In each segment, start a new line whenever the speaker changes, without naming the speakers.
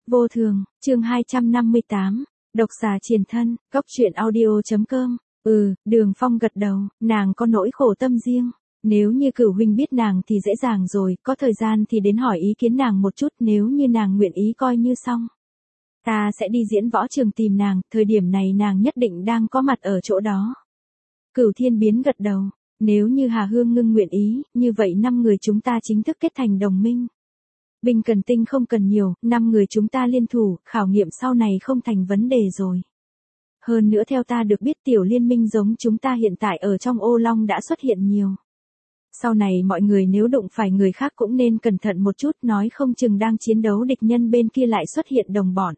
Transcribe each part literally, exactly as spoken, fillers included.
Vô thường, chương hai trăm năm mươi tám, độc xà triền thân, góc truyện audio.com. Ừ, Đường Phong gật đầu, nàng có nỗi khổ tâm riêng. Nếu như Cửu huynh biết nàng thì dễ dàng rồi, có thời gian thì đến hỏi ý kiến nàng một chút, nếu như nàng nguyện ý coi như xong. Ta sẽ đi diễn võ trường tìm nàng, thời điểm này nàng nhất định đang có mặt ở chỗ đó. Cửu Thiên Biến gật đầu, nếu như Hà Hương Ngưng nguyện ý, như vậy năm người chúng ta chính thức kết thành đồng minh. Binh cần tinh không cần nhiều, năm người chúng ta liên thủ, khảo nghiệm sau này không thành vấn đề rồi. Hơn nữa theo ta được biết tiểu liên minh giống chúng ta hiện tại ở trong ô long đã xuất hiện nhiều. Sau này mọi người nếu đụng phải người khác cũng nên cẩn thận một chút, nói không chừng đang chiến đấu địch nhân bên kia lại xuất hiện đồng bọn.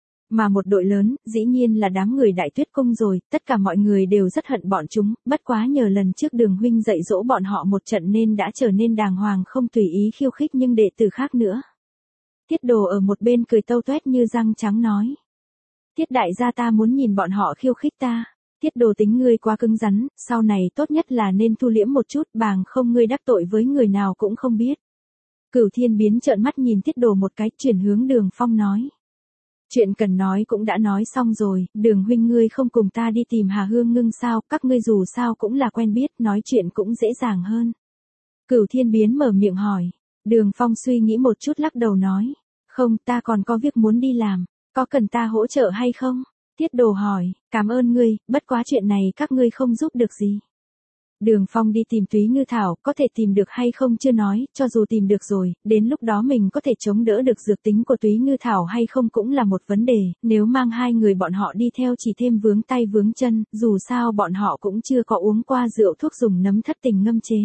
Mà một đội lớn, dĩ nhiên là đám người Đại Tuyết Cung rồi, tất cả mọi người đều rất hận bọn chúng, bất quá nhờ lần trước Đường huynh dạy dỗ bọn họ một trận nên đã trở nên đàng hoàng không tùy ý khiêu khích nhưng đệ tử khác nữa. Tiết Đồ ở một bên cười tâu toét như răng trắng nói. Tiết đại gia ta muốn nhìn bọn họ khiêu khích ta. Tiết Đồ tính ngươi quá cứng rắn, sau này tốt nhất là nên thu liễm một chút, bằng không ngươi đắc tội với người nào cũng không biết. Cửu Thiên Biến trợn mắt nhìn Tiết Đồ một cái, chuyển hướng Đường Phong nói. Chuyện cần nói cũng đã nói xong rồi, Đường huynh ngươi không cùng ta đi tìm Hà Hương Ngưng sao, các ngươi dù sao cũng là quen biết, nói chuyện cũng dễ dàng hơn. Cửu Thiên Biến mở miệng hỏi, Đường Phong suy nghĩ một chút lắc đầu nói, không, ta còn có việc muốn đi làm, có cần ta hỗ trợ hay không? Tiết Đồ hỏi, cảm ơn ngươi, bất quá chuyện này các ngươi không giúp được gì. Đường Phong đi tìm Túy Ngư Thảo, có thể tìm được hay không chưa nói, cho dù tìm được rồi, đến lúc đó mình có thể chống đỡ được dược tính của Túy Ngư Thảo hay không cũng là một vấn đề, nếu mang hai người bọn họ đi theo chỉ thêm vướng tay vướng chân, dù sao bọn họ cũng chưa có uống qua rượu thuốc dùng nấm thất tình ngâm chế.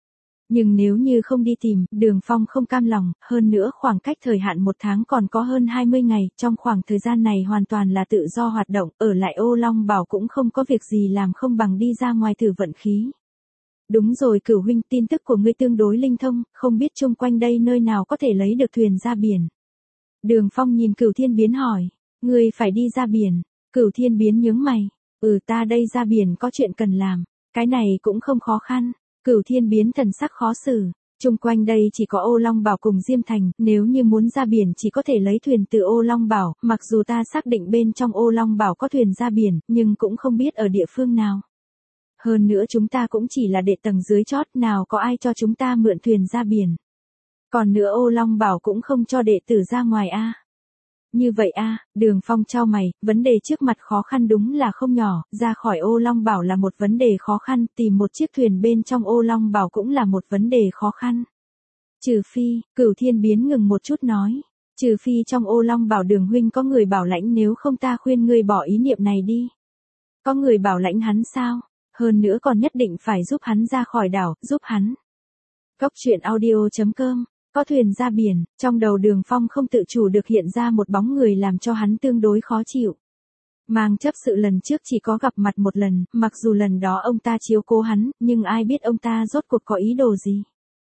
Nhưng nếu như không đi tìm, Đường Phong không cam lòng, hơn nữa khoảng cách thời hạn một tháng còn có hơn hai mươi ngày, trong khoảng thời gian này hoàn toàn là tự do hoạt động, ở lại ô long bảo cũng không có việc gì làm không bằng đi ra ngoài thử vận khí. Đúng rồi Cửu huynh, tin tức của ngươi tương đối linh thông, không biết chung quanh đây nơi nào có thể lấy được thuyền ra biển. Đường Phong nhìn Cửu Thiên Biến hỏi, ngươi phải đi ra biển, Cửu Thiên Biến nhướng mày, ừ ta đây ra biển có chuyện cần làm, cái này cũng không khó khăn, Cửu Thiên Biến thần sắc khó xử, chung quanh đây chỉ có ô long bảo cùng Diêm Thành, nếu như muốn ra biển chỉ có thể lấy thuyền từ ô long bảo, mặc dù ta xác định bên trong ô long bảo có thuyền ra biển, nhưng cũng không biết ở địa phương nào. Hơn nữa chúng ta cũng chỉ là đệ tầng dưới chót, nào có ai cho chúng ta mượn thuyền ra biển. Còn nữa ô long bảo cũng không cho đệ tử ra ngoài a. Như vậy a, Đường Phong chau mày, vấn đề trước mặt khó khăn đúng là không nhỏ, ra khỏi ô long bảo là một vấn đề khó khăn, tìm một chiếc thuyền bên trong ô long bảo cũng là một vấn đề khó khăn. Trừ phi, Cửu Thiên Biến ngừng một chút nói, trừ phi trong ô long bảo Đường huynh có người bảo lãnh, nếu không ta khuyên ngươi bỏ ý niệm này đi. Có người bảo lãnh hắn sao? Hơn nữa còn nhất định phải giúp hắn ra khỏi đảo, giúp hắn. Góc truyện audio.com, có thuyền ra biển, trong đầu Đường Phong không tự chủ được hiện ra một bóng người làm cho hắn tương đối khó chịu. Mang chấp sự lần trước chỉ có gặp mặt một lần, mặc dù lần đó ông ta chiếu cố hắn, nhưng ai biết ông ta rốt cuộc có ý đồ gì.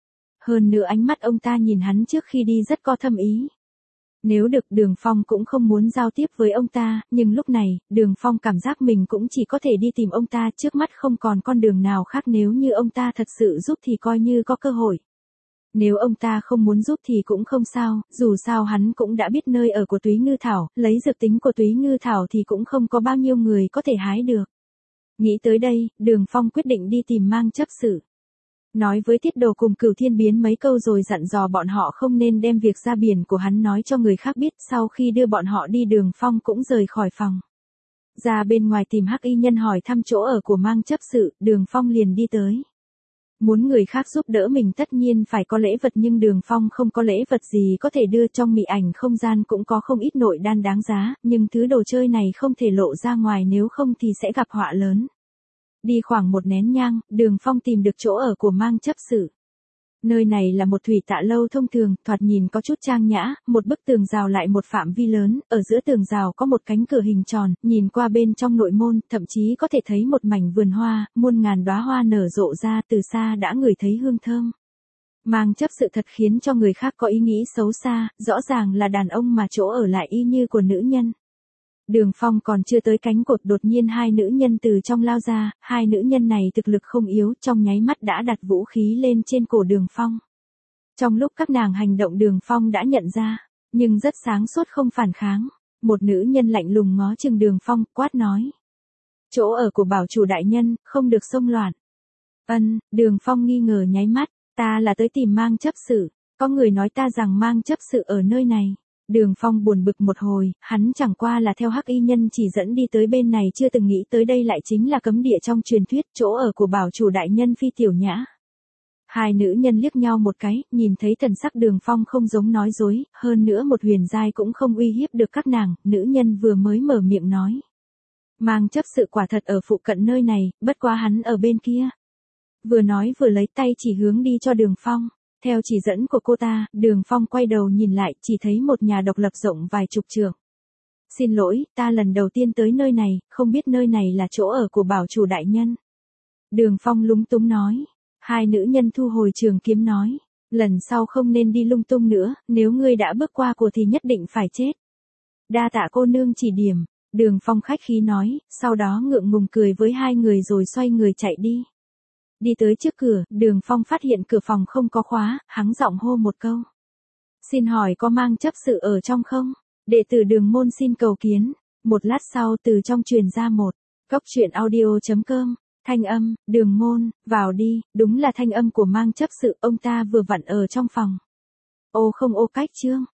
Hơn nữa ánh mắt ông ta nhìn hắn trước khi đi rất có thâm ý. Nếu được Đường Phong cũng không muốn giao tiếp với ông ta, nhưng lúc này, Đường Phong cảm giác mình cũng chỉ có thể đi tìm ông ta, trước mắt không còn con đường nào khác, nếu như ông ta thật sự giúp thì coi như có cơ hội. Nếu ông ta không muốn giúp thì cũng không sao, dù sao hắn cũng đã biết nơi ở của Túy Ngư Thảo, lấy dược tính của Túy Ngư Thảo thì cũng không có bao nhiêu người có thể hái được. Nghĩ tới đây, Đường Phong quyết định đi tìm Mang chấp sự. Nói với Tiết Đồ cùng Cửu Thiên Biến mấy câu rồi dặn dò bọn họ không nên đem việc ra biển của hắn nói cho người khác biết, sau khi đưa bọn họ đi Đường Phong cũng rời khỏi phòng. Ra bên ngoài tìm Hắc Y Nhân hỏi thăm chỗ ở của Mang chấp sự, Đường Phong liền đi tới. Muốn người khác giúp đỡ mình tất nhiên phải có lễ vật, nhưng Đường Phong không có lễ vật gì có thể đưa, trong mị ảnh không gian cũng có không ít nội đan đáng giá, nhưng thứ đồ chơi này không thể lộ ra ngoài nếu không thì sẽ gặp họa lớn. Đi khoảng một nén nhang, Đường Phong tìm được chỗ ở của Mang chấp sự. Nơi này là một thủy tạ lâu thông thường, thoạt nhìn có chút trang nhã, một bức tường rào lại một phạm vi lớn, ở giữa tường rào có một cánh cửa hình tròn, nhìn qua bên trong nội môn, thậm chí có thể thấy một mảnh vườn hoa, muôn ngàn đóa hoa nở rộ ra, từ xa đã ngửi thấy hương thơm. Mang chấp sự thật khiến cho người khác có ý nghĩ xấu xa, rõ ràng là đàn ông mà chỗ ở lại y như của nữ nhân. Đường Phong còn chưa tới cánh cột, đột nhiên hai nữ nhân từ trong lao ra, hai nữ nhân này thực lực không yếu, trong nháy mắt đã đặt vũ khí lên trên cổ Đường Phong. Trong lúc các nàng hành động Đường Phong đã nhận ra, nhưng rất sáng suốt không phản kháng. Một nữ nhân lạnh lùng ngó chừng Đường Phong, quát nói. Chỗ ở của bảo chủ đại nhân, không được xông loạn. Ân, Đường Phong nghi ngờ nháy mắt, ta là tới tìm Mang chấp sự, có người nói ta rằng Mang chấp sự ở nơi này. Đường Phong buồn bực một hồi, hắn chẳng qua là theo hắc y nhân chỉ dẫn đi tới bên này, chưa từng nghĩ tới đây lại chính là cấm địa trong truyền thuyết, chỗ ở của bảo chủ đại nhân Phi Tiểu Nhã. Hai nữ nhân liếc nhau một cái, nhìn thấy thần sắc Đường Phong không giống nói dối, hơn nữa một huyền giai cũng không uy hiếp được các nàng, nữ nhân vừa mới mở miệng nói. Mang chấp sự quả thật ở phụ cận nơi này, bất quá hắn ở bên kia. Vừa nói vừa lấy tay chỉ hướng đi cho Đường Phong. Theo chỉ dẫn của cô ta, Đường Phong quay đầu nhìn lại, chỉ thấy một nhà độc lập rộng vài chục trượng. Xin lỗi, ta lần đầu tiên tới nơi này, không biết nơi này là chỗ ở của bảo chủ đại nhân. Đường Phong lúng túng nói. Hai nữ nhân thu hồi trường kiếm nói. Lần sau không nên đi lung tung nữa, nếu ngươi đã bước qua của thì nhất định phải chết. Đa tạ cô nương chỉ điểm. Đường Phong khách khí nói, sau đó ngượng ngùng cười với hai người rồi xoay người chạy đi. Đi tới trước cửa, Đường Phong phát hiện cửa phòng không có khóa, hắn giọng hô một câu. Xin hỏi có Mang chấp sự ở trong không? Đệ tử Đường môn xin cầu kiến. Một lát sau từ trong truyền ra một, cốc truyện audio chấm com, thanh âm, Đường môn, vào đi, đúng là thanh âm của Mang chấp sự, ông ta vừa vặn ở trong phòng. Ô không ô cách chương.